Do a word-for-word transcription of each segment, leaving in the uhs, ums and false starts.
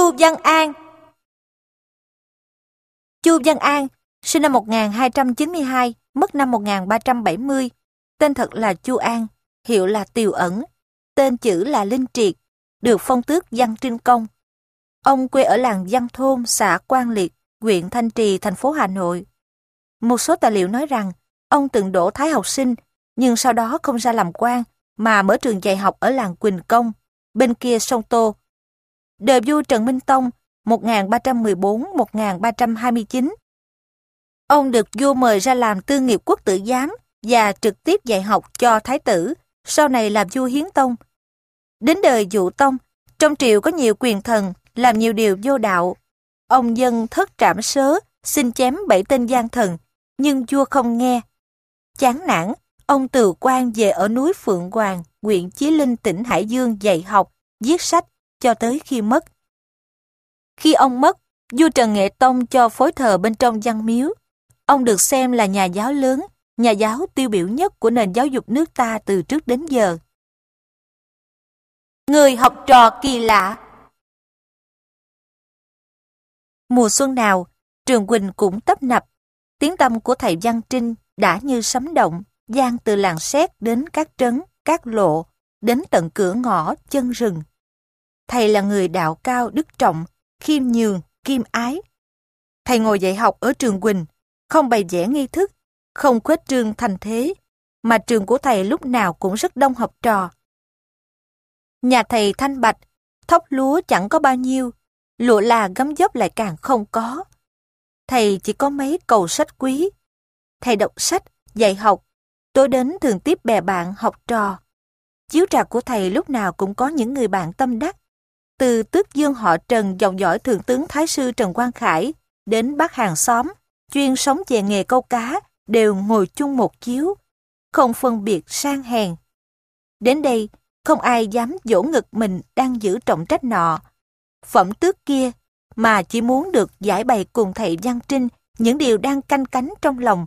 Chu Văn An. Chu Văn An, sinh năm một nghìn hai trăm chín mươi hai, mất năm một nghìn ba trăm bảy mươi. Tên thật là Chu An, hiệu là Tiều Ẩn, tên chữ là Linh Triệt, được phong tước Văn Trinh Công. Ông quê ở làng Văn Thôn, xã Quang Liệt, huyện Thanh Trì, thành phố Hà Nội. Một số tài liệu nói rằng ông từng đỗ thái học sinh, nhưng sau đó không ra làm quan mà mở trường dạy học ở làng Quỳnh Công, bên kia sông Tô. Đời vua Trần Minh Tông một nghìn ba trăm mười bốn đến một nghìn ba trăm hai mươi chín. Ông được vua mời ra làm tư nghiệp quốc tử giám và trực tiếp dạy học cho thái tử, sau này là vua Hiến Tông. Đến đời Dụ Tông, trong triều có nhiều quyền thần, làm nhiều điều vô đạo. Ông dâng thất trảm sớ, xin chém bảy tên gian thần, nhưng vua không nghe. Chán nản, ông từ quan về ở núi Phượng Hoàng, huyện Chí Linh, tỉnh Hải Dương dạy học, viết sách, cho tới khi mất. Khi ông mất, vua Trần Nghệ Tông cho phối thờ bên trong văn miếu. Ông được xem là nhà giáo lớn, nhà giáo tiêu biểu nhất của nền giáo dục nước ta từ trước đến giờ. Người học trò kỳ lạ. Mùa xuân nào, trường Quỳnh cũng tấp nập. Tiếng tăm của thầy Văn Trinh đã như sấm động, vang từ làng Séc đến các trấn, các lộ, đến tận cửa ngõ, chân rừng. Thầy là người đạo cao đức trọng, khiêm nhường, kiêm ái. Thầy ngồi dạy học ở trường Quỳnh, không bày vẽ nghi thức, không khuếch trương thành thế, mà trường của thầy lúc nào cũng rất đông học trò. Nhà thầy thanh bạch, thóc lúa chẳng có bao nhiêu, lụa là gấm dốc lại càng không có. Thầy chỉ có mấy cầu sách quý. Thầy đọc sách, dạy học, tối đến thường tiếp bè bạn học trò. Chiếu trạc của thầy lúc nào cũng có những người bạn tâm đắc. Từ tước dương họ Trần dòng dõi thượng tướng Thái sư Trần Quang Khải đến bác hàng xóm, chuyên sống về nghề câu cá, đều ngồi chung một chiếu, không phân biệt sang hèn. Đến đây, không ai dám vỗ ngực mình đang giữ trọng trách nọ, phẩm tước kia, mà chỉ muốn được giải bày cùng thầy Văn Trinh những điều đang canh cánh trong lòng.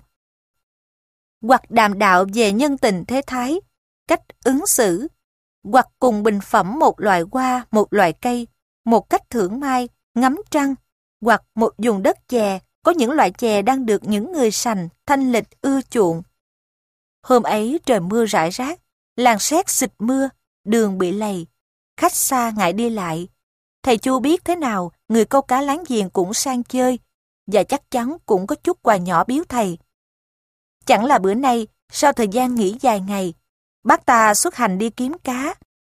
Hoặc đàm đạo về nhân tình thế thái, cách ứng xử, hoặc cùng bình phẩm một loại hoa, một loại cây, một cách thưởng mai, ngắm trăng, hoặc một vùng đất chè, có những loại chè đang được những người sành, thanh lịch ưa chuộng. Hôm ấy trời mưa rải rác, làng Séc xịt mưa, đường bị lầy, khách xa ngại đi lại. Thầy Chu biết thế nào, người câu cá láng giềng cũng sang chơi, và chắc chắn cũng có chút quà nhỏ biếu thầy. Chẳng là bữa nay, sau thời gian nghỉ dài ngày, bác ta xuất hành đi kiếm cá.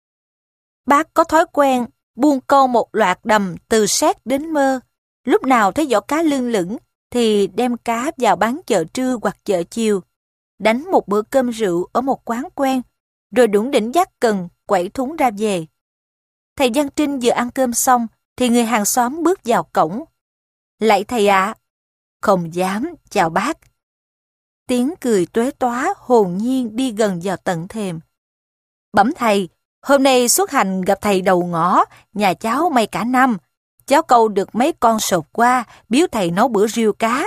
Bác có thói quen buông câu một loạt đầm từ Séc đến Mơ. Lúc nào thấy giỏ cá lưng lửng thì đem cá vào bán chợ trưa hoặc chợ chiều, đánh một bữa cơm rượu ở một quán quen, rồi đủng đỉnh dắt cần quẩy thúng ra về. Thầy Văn Trinh vừa ăn cơm xong thì người hàng xóm bước vào cổng. Lạy thầy ạ. À. Không dám, chào bác. Tiếng cười tuế tóa hồn nhiên đi gần vào tận thềm. Bẩm thầy, hôm nay xuất hành gặp thầy đầu ngõ, nhà cháu may cả năm. Cháu câu được mấy con sột qua, biếu thầy nấu bữa riêu cá.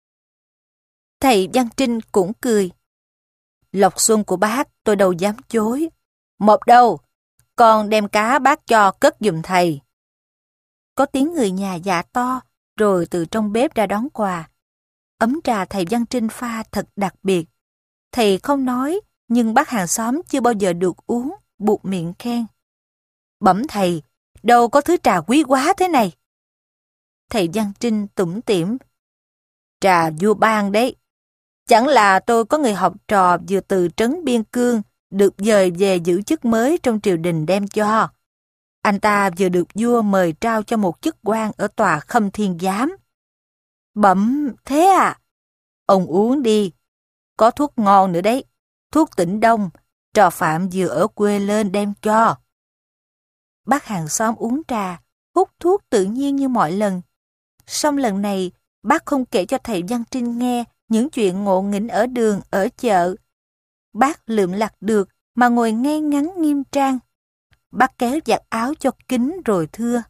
Thầy Văn Trinh cũng cười. Lộc xuân của bác tôi đâu dám chối. Một đâu, con đem cá bác cho cất giùm thầy. Có tiếng người nhà dạ to, rồi từ trong bếp ra đón quà. Ấm trà thầy Văn Trinh pha thật đặc biệt. Thầy không nói, nhưng bác hàng xóm chưa bao giờ được uống, buột miệng khen. Bẩm thầy, đâu có thứ trà quý quá thế này. Thầy Văn Trinh tủm tỉm. Trà vua ban đấy. Chẳng là tôi có người học trò vừa từ trấn Biên Cương được dời về giữ chức mới trong triều đình đem cho. Anh ta vừa được vua mời trao cho một chức quan ở tòa Khâm Thiên Giám. Bẩm thế à? Ông uống đi. Có thuốc ngon nữa đấy. Thuốc Tỉnh Đông, trò Phạm vừa ở quê lên đem cho. Bác hàng xóm uống trà, hút thuốc tự nhiên như mọi lần. Song lần này, bác không kể cho thầy Văn Trinh nghe những chuyện ngộ nghĩnh ở đường, ở chợ. Bác lượm lặt được mà ngồi ngay ngắn nghiêm trang. Bác kéo giặt áo cho kín rồi thưa.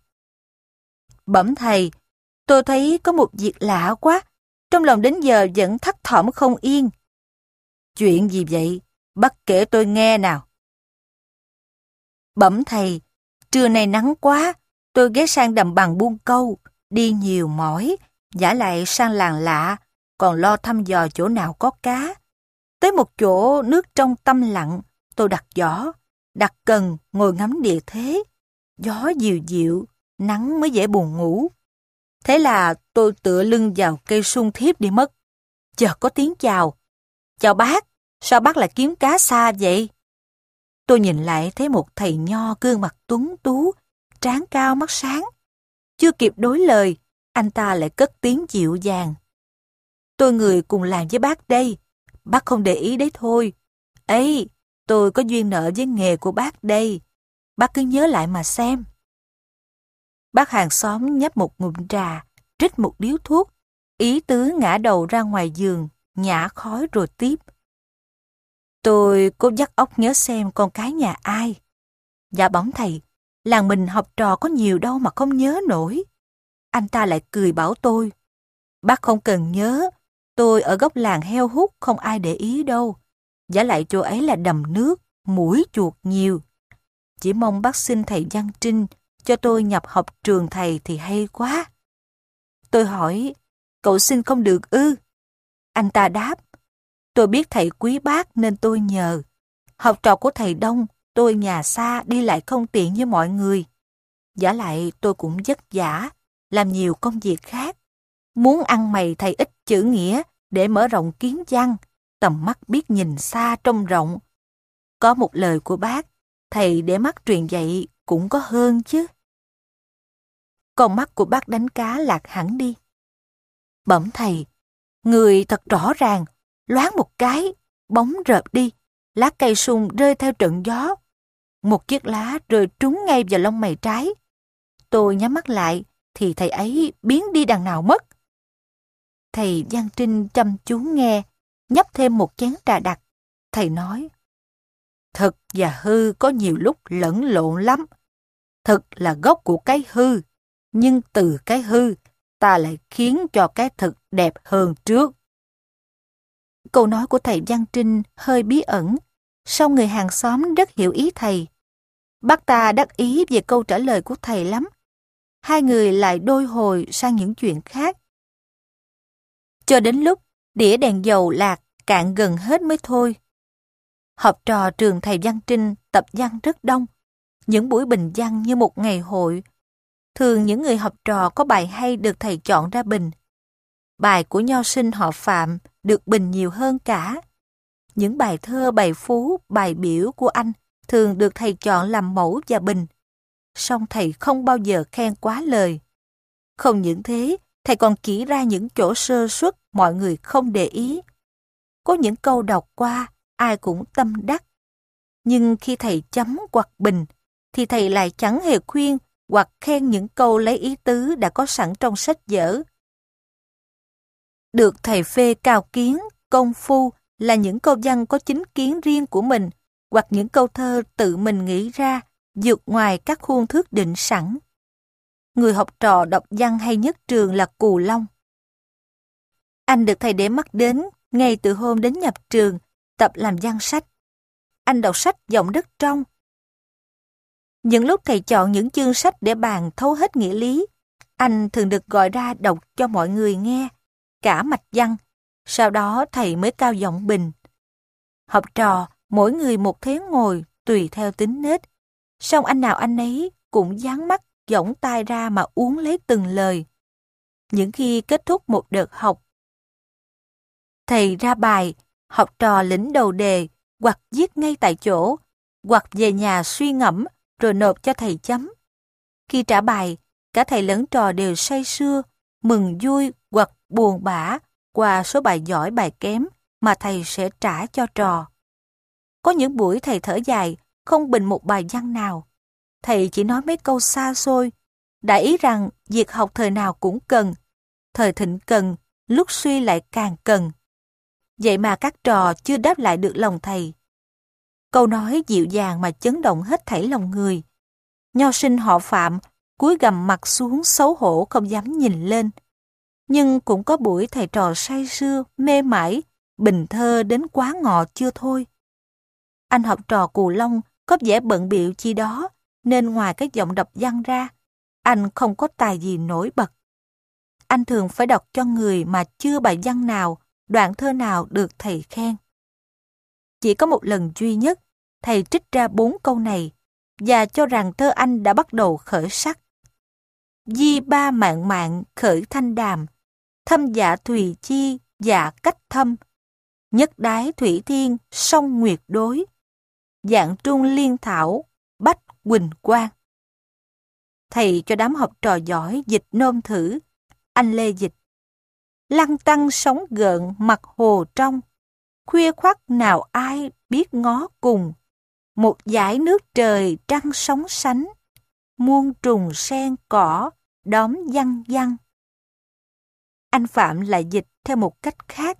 Bẩm thầy, tôi thấy có một việc lạ quá, trong lòng đến giờ vẫn thấp thỏm không yên. Chuyện gì vậy? Bác kể tôi nghe nào. Bẩm thầy, trưa nay nắng quá, Tôi ghé sang đầm bằng buôn câu, đi nhiều mỏi, vả lại sang làng lạ, còn lo thăm dò chỗ nào có cá. Tới một chỗ nước trong tăm lặng, tôi đặt giỏ, đặt cần ngồi ngắm địa thế. Gió dịu dịu, nắng mới dễ buồn ngủ. Thế là tôi tựa lưng vào cây sung thiếp đi mất. Chợt có tiếng chào. Chào bác, sao bác lại kiếm cá xa vậy? Tôi nhìn lại thấy một thầy nho gương mặt tuấn tú, trán cao mắt sáng. Chưa kịp đối lời, anh ta lại cất tiếng dịu dàng. Tôi người cùng làm với bác đây, bác không để ý đấy thôi. Ấy, tôi có duyên nợ với nghề của bác đây, bác cứ nhớ lại mà xem. Bác hàng xóm nhấp một ngụm trà, trích một điếu thuốc, ý tứ ngã đầu ra ngoài giường, nhả khói rồi tiếp. Tôi cố dắt óc nhớ xem con cái nhà ai. Dạ bẩm thầy, làng mình học trò có nhiều đâu mà không nhớ nổi. Anh ta lại cười bảo tôi. Bác không cần nhớ, tôi ở góc làng heo hút không ai để ý đâu. Giả lại chỗ ấy là đầm nước, muỗi chuột nhiều. Chỉ mong bác xin thầy Văn Trinh cho tôi nhập học trường thầy thì hay quá. Tôi hỏi, cậu xin không được ư? Anh ta đáp, tôi biết thầy quý bác nên tôi nhờ. Học trò của thầy đông, tôi nhà xa đi lại không tiện như mọi người. Giả lại tôi cũng vất vả, làm nhiều công việc khác. Muốn ăn mày thầy ít chữ nghĩa để mở rộng kiến văn, tầm mắt biết nhìn xa trông rộng. Có một lời của bác, thầy để mắt truyền dạy cũng có hơn chứ. Con mắt của bác đánh cá lạc hẳn đi. Bẩm thầy, người thật rõ ràng, loáng một cái, bóng rợp đi, lá cây sung rơi theo trận gió. Một chiếc lá rơi trúng ngay vào lông mày trái. Tôi nhắm mắt lại, thì thầy ấy biến đi đằng nào mất. Thầy Văn Trinh chăm chú nghe, nhấp thêm một chén trà đặc. Thầy nói, thực và hư có nhiều lúc lẫn lộn lắm. Thực là gốc của cái hư, nhưng từ cái hư, ta lại khiến cho cái thực đẹp hơn trước. Câu nói của thầy Văn Trinh hơi bí ẩn, song người hàng xóm rất hiểu ý thầy. Bác ta đắc ý về câu trả lời của thầy lắm. Hai người lại đôi hồi sang những chuyện khác. Cho đến lúc đĩa đèn dầu lạc cạn gần hết mới thôi. Học trò trường thầy Văn Trinh tập văn rất đông. Những buổi bình văn như một ngày hội. Thường những người học trò có bài hay được thầy chọn ra bình. Bài của nho sinh họ Phạm được bình nhiều hơn cả. Những bài thơ, bài phú, bài biểu của anh thường được thầy chọn làm mẫu và bình. Song thầy không bao giờ khen quá lời. Không những thế, thầy còn chỉ ra những chỗ sơ suất mọi người không để ý. Có những câu đọc qua, ai cũng tâm đắc. Nhưng khi thầy chấm hoặc bình, thì thầy lại chẳng hề khuyên hoặc khen những câu lấy ý tứ đã có sẵn trong sách vở. Được thầy phê cao kiến, công phu là những câu văn có chính kiến riêng của mình, hoặc những câu thơ tự mình nghĩ ra, vượt ngoài các khuôn thước định sẵn. Người học trò đọc văn hay nhất trường là Cù Long. Anh được thầy để mắt đến ngay từ hôm đến nhập trường, tập làm văn sách. Anh đọc sách giọng đất trong. Những lúc thầy chọn những chương sách để bàn thấu hết nghĩa lý, anh thường được gọi ra đọc cho mọi người nghe, cả mạch văn. Sau đó thầy mới cao giọng bình. Học trò, mỗi người một thế ngồi, tùy theo tính nết. Song anh nào anh ấy cũng dán mắt, giỏng tai ra mà uống lấy từng lời. Những khi kết thúc một đợt học, thầy ra bài, học trò lĩnh đầu đề, hoặc viết ngay tại chỗ, hoặc về nhà suy ngẫm, rồi nộp cho thầy chấm. Khi trả bài, cả thầy lẫn trò đều say sưa, mừng vui hoặc buồn bã qua số bài giỏi bài kém mà thầy sẽ trả cho trò. Có những buổi thầy thở dài, không bình một bài văn nào. Thầy chỉ nói mấy câu xa xôi, đại ý rằng việc học thời nào cũng cần, thời thịnh cần, lúc suy lại càng cần. Vậy mà các trò chưa đáp lại được lòng thầy. Câu nói dịu dàng mà chấn động hết thảy lòng người. Nho sinh họ Phạm cúi gằm mặt xuống xấu hổ không dám nhìn lên. Nhưng cũng có buổi thầy trò say sưa, mê mải, bình thơ đến quá ngọ chưa thôi. Anh học trò Cù Long có vẻ bận bịu chi đó, nên ngoài cái giọng đọc văn ra, anh không có tài gì nổi bật. Anh thường phải đọc cho người mà chưa bài văn nào, đoạn thơ nào được thầy khen. Chỉ có một lần duy nhất, thầy trích ra bốn câu này và cho rằng thơ anh đã bắt đầu khởi sắc. Di ba mạn mạn khởi thanh đàm, thâm dạ thùy chi dạ cách thâm, nhất đái thủy thiên song nguyệt đối, dạng trung liên thảo bách quỳnh quang. Thầy cho đám học trò giỏi dịch nôm thử. Anh Lê dịch: lăng tăng sóng gợn mặt hồ trong, khuya khoắt nào ai biết ngó cùng, một dải nước trời trăng sóng sánh, muôn trùng sen cỏ đóm văng văng. Anh Phạm lại dịch theo một cách khác: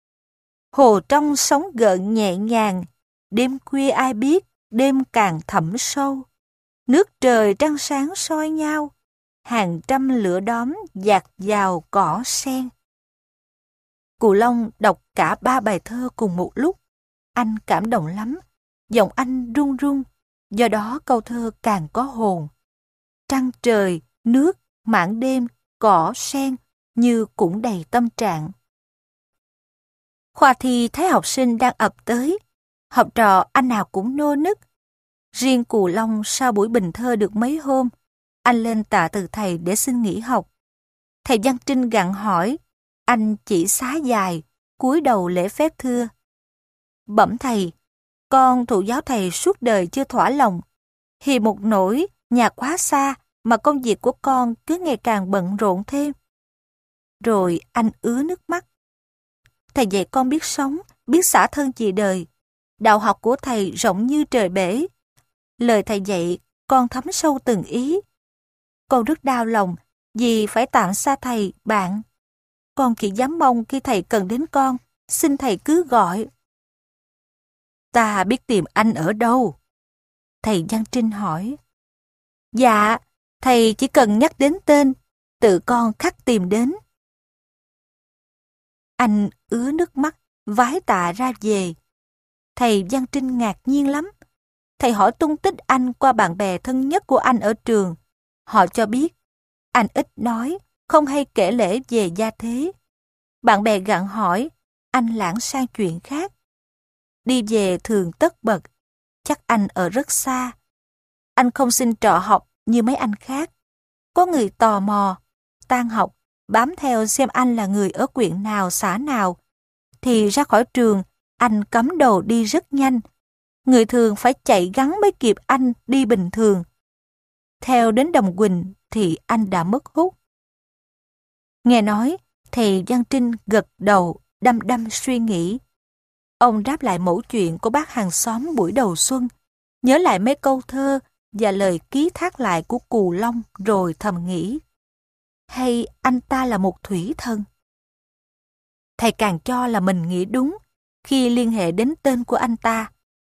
hồ trong sóng gợn nhẹ nhàng, đêm khuya ai biết đêm càng thẳm sâu, nước trời trăng sáng soi nhau, hàng trăm lửa đóm dạt vào cỏ sen. Cù Long đọc cả ba bài thơ cùng một lúc. Anh cảm động lắm, giọng anh run run, do đó câu thơ càng có hồn. Trăng trời, nước, mảng đêm, cỏ sen như cũng đầy tâm trạng. Khoa thi thấy học sinh đang ập tới, học trò anh nào cũng nô nức. Riêng Cù Long sau buổi bình thơ được mấy hôm, anh lên tạ từ thầy để xin nghỉ học. Thầy Văn Trinh gặng hỏi, anh chỉ xá dài, cúi đầu lễ phép thưa: bẩm thầy, con thụ giáo thầy suốt đời chưa thỏa lòng. Thì một nỗi nhà quá xa mà công việc của con cứ ngày càng bận rộn thêm. Rồi anh ứa nước mắt. Thầy dạy con biết sống, biết xả thân vì đời. Đạo học của thầy rộng như trời bể. Lời thầy dạy con thấm sâu từng ý. Con rất đau lòng vì phải tạm xa thầy, bạn. Con chỉ dám mong khi thầy cần đến con, xin thầy cứ gọi. Ta biết tìm anh ở đâu? Thầy Văn Trinh hỏi. Dạ, thầy chỉ cần nhắc đến tên, tự con khắc tìm đến. Anh ứa nước mắt, vái tạ ra về. Thầy Văn Trinh ngạc nhiên lắm. Thầy hỏi tung tích anh qua bạn bè thân nhất của anh ở trường. Họ cho biết, anh ít nói, không hay kể lể về gia thế. Bạn bè gặng hỏi, anh lãng sang chuyện khác. Đi về thường tất bật, chắc anh ở rất xa. Anh không xin trọ học như mấy anh khác. Có người tò mò, tan học, bám theo xem anh là người ở huyện nào, xã nào. Thì ra khỏi trường, anh cắm đầu đi rất nhanh. Người thường phải chạy gắn mới kịp anh đi bình thường. Theo đến Đồng Quỳnh thì anh đã mất hút. Nghe nói, thầy Văn Trinh gật đầu, đăm đăm suy nghĩ. Ông đáp lại mẩu chuyện của bác hàng xóm buổi đầu xuân, nhớ lại mấy câu thơ và lời ký thác lại của Cù Long rồi thầm nghĩ. Hay anh ta là một thủy thần? Thầy càng cho là mình nghĩ đúng khi liên hệ đến tên của anh ta.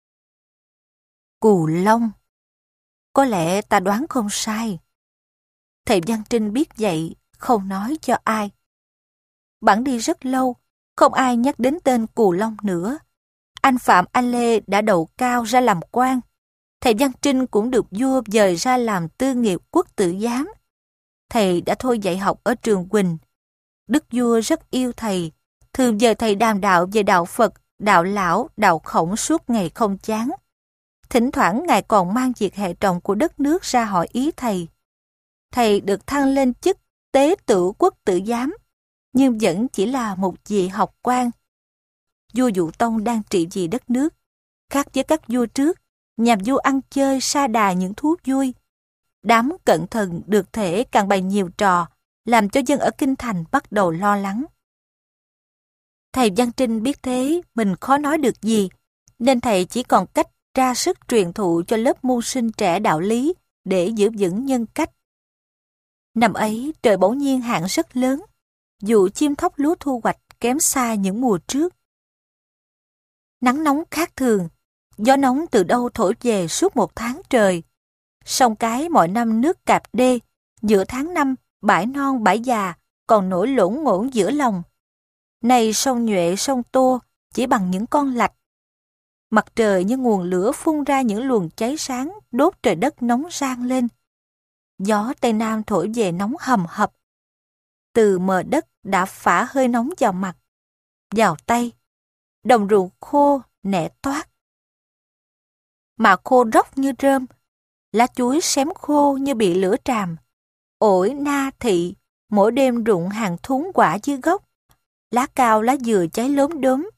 Cù Long. Có lẽ ta đoán không sai. Thầy Văn Trinh biết vậy, không nói cho ai. Bẵng đi rất lâu, không ai nhắc đến tên Cù Long nữa. Anh Phạm Anh Lê đã đậu cao ra làm quan. Thầy Văn Trinh cũng được vua dời ra làm tư nghiệp quốc tử giám. Thầy đã thôi dạy học ở trường Quỳnh. Đức vua rất yêu thầy, thường dời thầy đàm đạo về đạo Phật, đạo Lão, đạo Khổng suốt ngày không chán. Thỉnh thoảng ngài còn mang việc hệ trọng của đất nước ra hỏi ý thầy. Thầy được thăng lên chức tế tửu quốc tử giám, nhưng vẫn chỉ là một vị học quan. Vua Dụ Tông đang trị vì đất nước, khác với các vua trước, nhà vua ăn chơi sa đà những thú vui. Đám cận thần được thể càng bày nhiều trò, làm cho dân ở kinh thành bắt đầu lo lắng. Thầy Văn Trinh biết thế mình khó nói được gì, nên thầy chỉ còn cách ra sức truyền thụ cho lớp môn sinh trẻ đạo lý để giữ vững nhân cách. Năm ấy trời bỗng nhiên hạn rất lớn, vụ chim thóc lúa thu hoạch kém xa những mùa trước. Nắng nóng khác thường, gió nóng từ đâu thổi về suốt một tháng trời. Sông Cái mọi năm nước cạp đê, giữa tháng năm bãi non bãi già còn nổi lổn ngổn giữa lòng. Nay sông Nhuệ sông Tô chỉ bằng những con lạch. Mặt trời như nguồn lửa phun ra những luồng cháy sáng đốt trời đất nóng rang lên. Gió Tây Nam thổi về nóng hầm hập. Từ mờ đất đã phả hơi nóng vào mặt, vào tay. Đồng ruộng khô, nẻ toát. Mạ khô róc như rơm, lá chuối xém khô như bị lửa tràm. Ổi, na, thị, mỗi đêm rụng hàng thúng quả dưới gốc. Lá cao lá dừa cháy lốm đốm.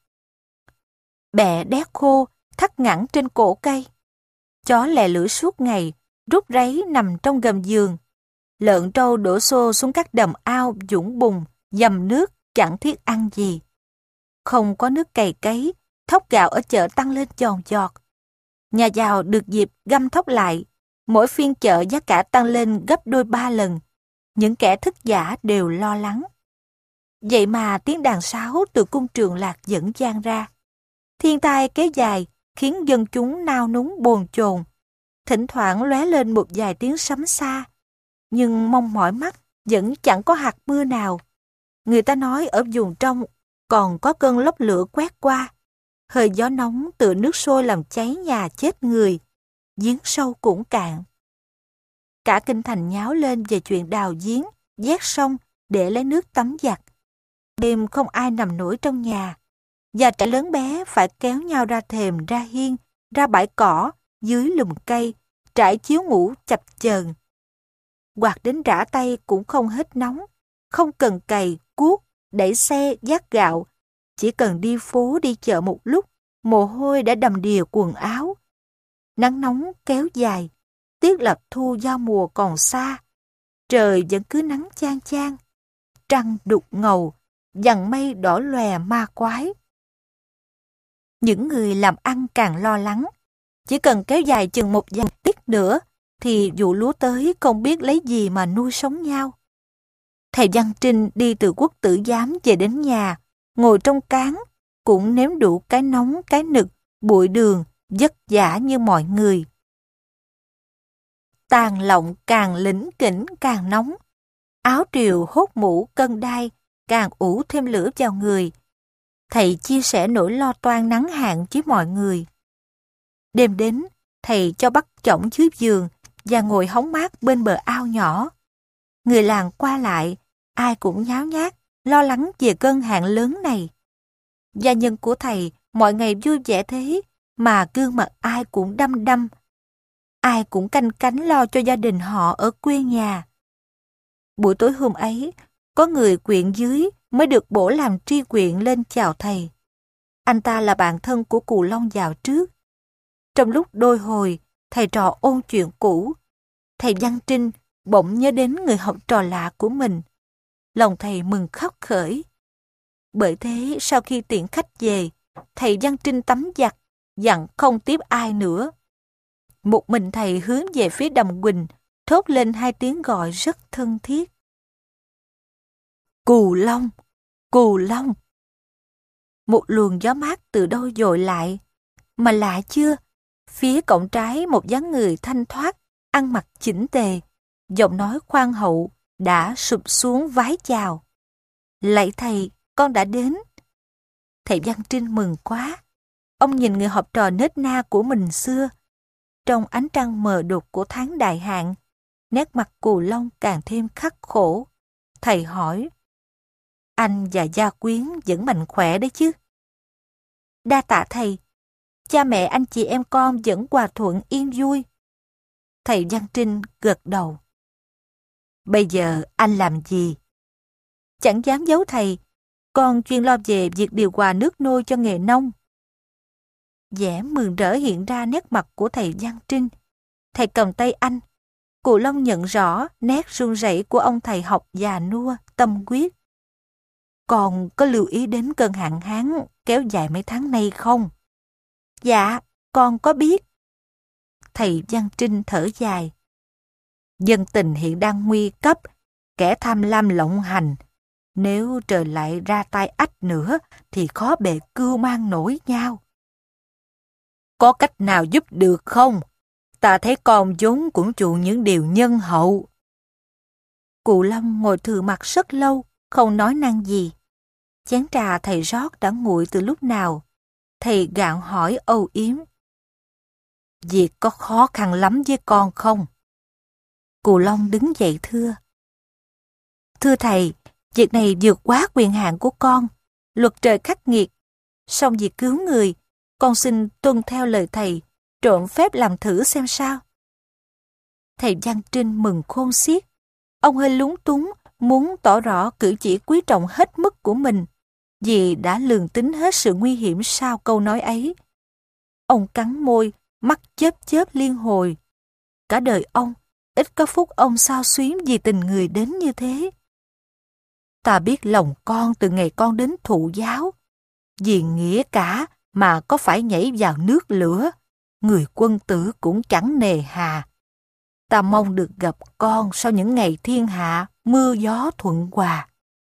Bẹ đét khô, thắt ngẳng trên cổ cây. Chó lè lưỡi suốt ngày, rút ráy nằm trong gầm giường. Lợn trâu đổ xô xuống các đầm ao, dũng bùn, dầm nước, chẳng thiết ăn gì. Không có nước cày cấy, thóc gạo ở chợ tăng lên giòn giọt. Nhà giàu được dịp găm thóc lại, mỗi phiên chợ giá cả tăng lên gấp đôi ba lần. Những kẻ thức giả đều lo lắng. Vậy mà tiếng đàn sáo từ cung Trường Lạc dẫn vang ra. Thiên tai kéo dài khiến dân chúng nao núng bồn chồn. Thỉnh thoảng lóe lên một vài tiếng sấm xa, nhưng mong mỏi mắt vẫn chẳng có hạt mưa nào. Người ta nói ở vùng trong còn có cơn lốc lửa quét qua. Hơi gió nóng tựa nước sôi làm cháy nhà chết người, giếng sâu cũng cạn. Cả kinh thành nháo lên về chuyện đào giếng, vét sông để lấy nước tắm giặt. Đêm không ai nằm nổi trong nhà. Già trẻ lớn bé phải kéo nhau ra thềm, ra hiên, ra bãi cỏ, dưới lùm cây, trải chiếu ngủ chập chờn. Quạt đến rã tay cũng không hết nóng, không cần cày, cuốc, đẩy xe, vác gạo. Chỉ cần đi phố đi chợ một lúc, mồ hôi đã đầm đìa quần áo. Nắng nóng kéo dài, tiếc là thu giao mùa còn xa. Trời vẫn cứ nắng chang chang, trăng đục ngầu, dằn mây đỏ lòe ma quái. Những người làm ăn càng lo lắng. Chỉ cần kéo dài chừng một vài tiết nữa, thì vụ lúa tới không biết lấy gì mà nuôi sống nhau. Thầy Văn Trinh đi từ Quốc Tử Giám về đến nhà, ngồi trong cáng, cũng nếm đủ cái nóng, cái nực, bụi đường, vất vả như mọi người. Tàn lộng càng lỉnh kỉnh càng nóng, áo triều hốt mũ cân đai càng ủ thêm lửa vào người. Thầy chia sẻ nỗi lo toan nắng hạn với mọi người. Đêm đến, thầy cho bắt chõng dưới giường và ngồi hóng mát bên bờ ao nhỏ. Người làng qua lại, ai cũng nháo nhác, lo lắng về cơn hạn lớn này. Gia nhân của thầy mọi ngày vui vẻ thế, mà gương mặt ai cũng đăm đăm. Ai cũng canh cánh lo cho gia đình họ ở quê nhà. Buổi tối hôm ấy, có người quyện dưới mới được bổ làm tri quyện lên chào thầy. Anh ta là bạn thân của Cù Long vào trước. Trong lúc đôi hồi, thầy trò ôn chuyện cũ, thầy Văn Trinh bỗng nhớ đến người học trò lạ của mình. Lòng thầy mừng khóc khởi. Bởi thế, sau khi tiễn khách về, thầy Văn Trinh tắm giặt, dặn không tiếp ai nữa. Một mình thầy hướng về phía đầm Quỳnh, thốt lên hai tiếng gọi rất thân thiết. Cù Long! Cù Long! Một luồng gió mát từ đâu dội lại. Mà lạ chưa? Phía cổng trái một dáng người thanh thoát, ăn mặc chỉnh tề, giọng nói khoan hậu, đã sụp xuống vái chào. Lạy thầy, con đã đến. Thầy Văn Trinh mừng quá. Ông nhìn người học trò nết na của mình xưa. Trong ánh trăng mờ đục của tháng đại hạn, nét mặt Cù Long càng thêm khắc khổ. Thầy hỏi, anh và gia quyến vẫn mạnh khỏe đấy chứ? Đa tạ thầy, cha mẹ anh chị em con vẫn hòa thuận yên vui. Thầy Văn Trinh gật đầu. Bây giờ anh làm gì? Chẳng dám giấu thầy, con chuyên lo về việc điều hòa nước nôi cho nghề nông. Vẻ mừng rỡ hiện ra nét mặt của thầy Văn Trinh. Thầy cầm tay anh. Cù Long nhận rõ nét run rẩy của ông thầy học già nua, tâm quyết. Con có lưu ý đến cơn hạn hán kéo dài mấy tháng nay không? Dạ, con có biết. Thầy Văn Trinh thở dài. Dân tình hiện đang nguy cấp, kẻ tham lam lộng hành. Nếu trời lại ra tay ách nữa, thì khó bề cưu mang nổi nhau. Có cách nào giúp được không? Ta thấy con vốn cũng chuộng những điều nhân hậu. Cù Long ngồi thừ mặt rất lâu, không nói năng gì. Chén trà thầy rót đã nguội từ lúc nào. Thầy gạn hỏi âu yếm. Việc có khó khăn lắm với con không? Cù Long đứng dậy thưa. Thưa thầy, việc này vượt quá quyền hạn của con. Luật trời khắc nghiệt. Song vì cứu người, con xin tuân theo lời thầy, trộn phép làm thử xem sao. Thầy Văn Trinh mừng khôn xiết. Ông hơi lúng túng, muốn tỏ rõ cử chỉ quý trọng hết mức của mình, vì đã lường tính hết sự nguy hiểm sau câu nói ấy. Ông cắn môi, mắt chớp chớp liên hồi. Cả đời ông, ít có phút ông xao xuyến vì tình người đến như thế. Ta biết lòng con từ ngày con đến thụ giáo. Vì nghĩa cả mà có phải nhảy vào nước lửa, người quân tử cũng chẳng nề hà. Ta mong được gặp con sau những ngày thiên hạ mưa gió thuận hòa.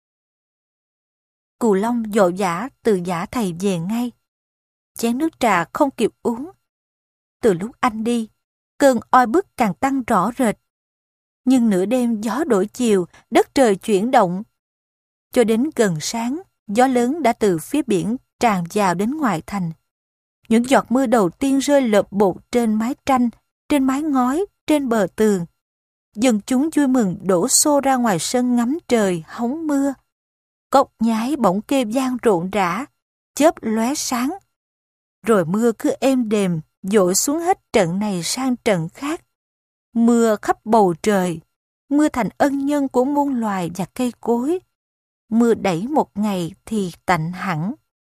Cù Long vội vã từ giả thầy về ngay. Chén nước trà không kịp uống. Từ lúc anh đi, cơn oi bức càng tăng rõ rệt. Nhưng nửa đêm gió đổi chiều, đất trời chuyển động. Cho đến gần sáng, gió lớn đã từ phía biển tràn vào đến ngoài thành. Những giọt mưa đầu tiên rơi lộp bột trên mái tranh, trên mái ngói, trên bờ tường. Dân chúng vui mừng đổ xô ra ngoài sân ngắm trời, hóng mưa. Cốc nhái bỗng kêu vang rộn rã, chớp lóe sáng. Rồi mưa cứ êm đềm, dội xuống hết trận này sang trận khác. Mưa khắp bầu trời, mưa thành ân nhân của muôn loài và cây cối. Mưa đẩy một ngày thì tạnh hẳn.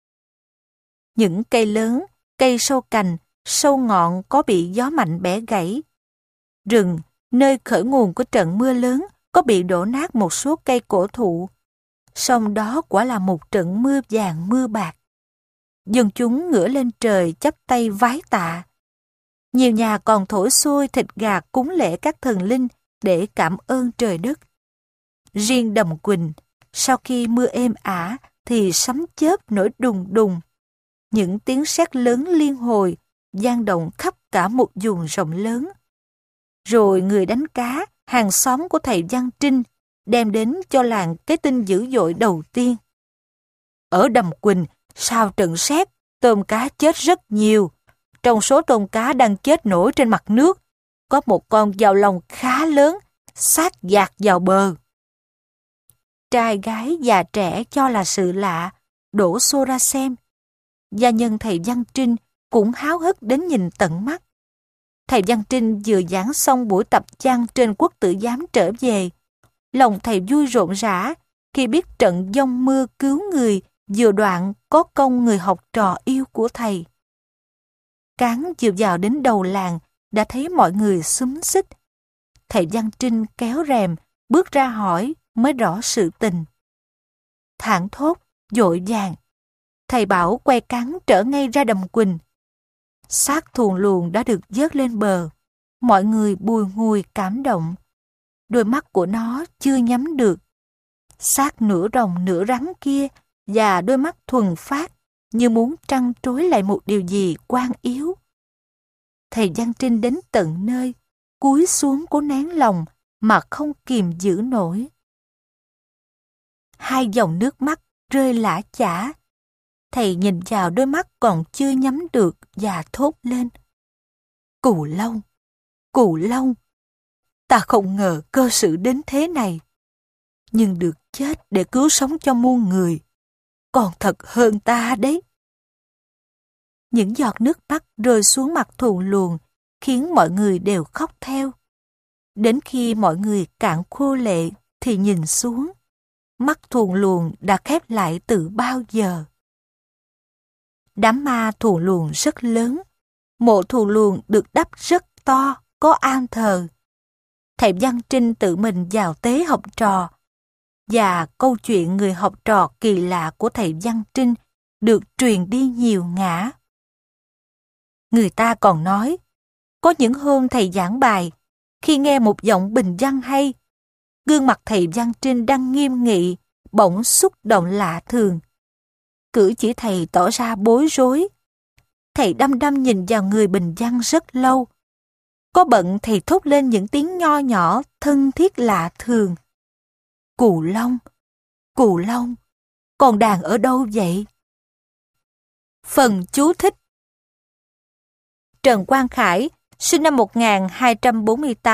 Những cây lớn, cây sâu cành, sâu ngọn có bị gió mạnh bẻ gãy. Rừng, nơi khởi nguồn của trận mưa lớn, có bị đổ nát một số cây cổ thụ. Song đó quả là một trận mưa vàng mưa bạc. Dân chúng ngửa lên trời chắp tay vái tạ. Nhiều nhà còn thổi xôi thịt gà cúng lễ các thần linh để cảm ơn trời đất. Riêng Đầm Quỳnh, sau khi mưa êm ả thì sấm chớp nổi đùng đùng. Những tiếng sét lớn liên hồi, vang động khắp cả một vùng rộng lớn. Rồi người đánh cá, hàng xóm của thầy Văn Trinh, đem đến cho làng cái tin dữ dội đầu tiên. Ở Đầm Quỳnh, sau trận sét, tôm cá chết rất nhiều. Trong số tôm cá đang chết nổi trên mặt nước, có một con vào lòng khá lớn, xát dạt vào bờ. Trai gái già trẻ cho là sự lạ, đổ xô ra xem. Gia nhân thầy Văn Trinh cũng háo hức đến nhìn tận mắt. Thầy Văn Trinh vừa giảng xong buổi tập văn trên Quốc Tử Giám trở về. Lòng thầy vui rộn rã khi biết trận giông mưa cứu người vừa đoạn có công người học trò yêu của thầy. Cán vừa vào đến đầu làng đã thấy mọi người xúm xít. Thầy Văn Trinh kéo rèm, bước ra hỏi mới rõ sự tình. Thảng thốt, vội vàng. Thầy bảo quay Cán trở ngay ra Đầm Quỳnh. Xác thuồng luồng đã được vớt lên bờ. Mọi người bùi ngùi cảm động. Đôi mắt của nó chưa nhắm được. Xác nửa rồng nửa rắn kia và đôi mắt thuần phát như muốn trăn trối lại một điều gì quan yếu. Thầy Văn Trinh đến tận nơi, cúi xuống cố nén lòng mà không kìm giữ nổi. Hai dòng nước mắt rơi lã chã. Thầy nhìn vào đôi mắt còn chưa nhắm được và thốt lên. Cù Long, Cù Long, ta không ngờ cơ sự đến thế này. Nhưng được chết để cứu sống cho muôn người, còn thật hơn ta đấy. Những giọt nước mắt rơi xuống mặt thuồng luồng, khiến mọi người đều khóc theo. Đến khi mọi người cạn khô lệ thì nhìn xuống, mắt thuồng luồng đã khép lại từ bao giờ. Đám ma thuồng luồng rất lớn, mộ thuồng luồng được đắp rất to, có am thờ. Thầy Văn Trinh tự mình vào tế học trò, và câu chuyện người học trò kỳ lạ của thầy Văn Trinh được truyền đi nhiều ngã. Người ta còn nói, có những hôm thầy giảng bài, khi nghe một giọng bình văn hay, gương mặt thầy Văn Trinh đang nghiêm nghị, bỗng xúc động lạ thường. Cử chỉ thầy tỏ ra bối rối. Thầy đăm đăm nhìn vào người bình văn rất lâu. Có bận thầy thốt lên những tiếng nho nhỏ, thân thiết lạ thường. Cù Long, Cù Long, còn đàn ở đâu vậy? Phần chú thích. Trần Quang Khải, sinh năm một nghìn hai trăm bốn mươi tám,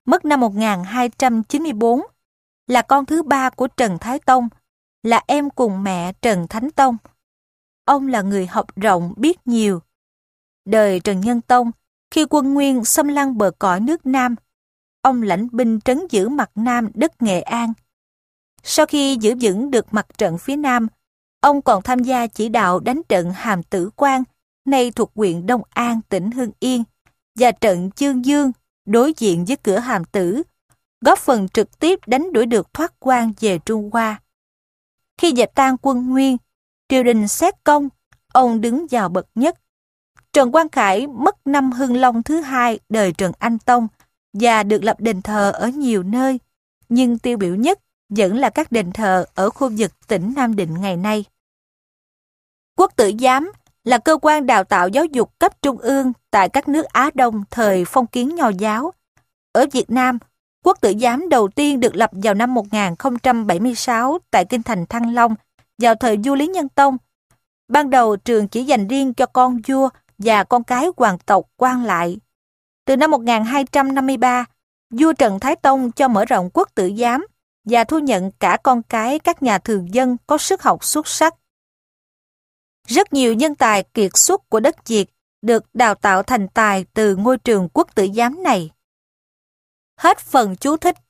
mất năm một nghìn hai trăm chín mươi tư, là con thứ ba của Trần Thái Tông, là em cùng mẹ Trần Thánh Tông. Ông là người học rộng biết nhiều. Đời Trần Nhân Tông, khi quân Nguyên xâm lăng bờ cõi nước Nam, ông lãnh binh trấn giữ mặt Nam đất Nghệ An. Sau khi giữ vững được mặt trận phía Nam, ông còn tham gia chỉ đạo đánh trận Hàm Tử Quan, nay thuộc huyện Đông An, tỉnh Hưng Yên, và trận Chương Dương, đối diện với cửa Hàm Tử, góp phần trực tiếp đánh đuổi được Thoát Quan về Trung Hoa. Khi dẹp tan quân Nguyên, triều đình xét công, ông đứng vào bậc nhất. Trần Quang Khải mất năm Hưng Long thứ hai đời Trần Anh Tông và được lập đền thờ ở nhiều nơi, nhưng tiêu biểu nhất vẫn là các đền thờ ở khu vực tỉnh Nam Định ngày nay. Quốc tử giám là cơ quan đào tạo giáo dục cấp trung ương tại các nước Á Đông thời phong kiến Nho giáo. Ở Việt Nam, Quốc tử giám đầu tiên được lập vào năm một nghìn không trăm bảy mươi sáu tại kinh thành Thăng Long vào thời vua Lý Nhân Tông. Ban đầu trường chỉ dành riêng cho con vua và con cái hoàng tộc quan lại. Từ năm một nghìn hai trăm năm mươi ba, vua Trần Thái Tông cho mở rộng quốc tử giám và thu nhận cả con cái các nhà thường dân có sức học xuất sắc. Rất nhiều nhân tài kiệt xuất của đất Việt được đào tạo thành tài từ ngôi trường quốc tử giám này. Hết phần chú thích.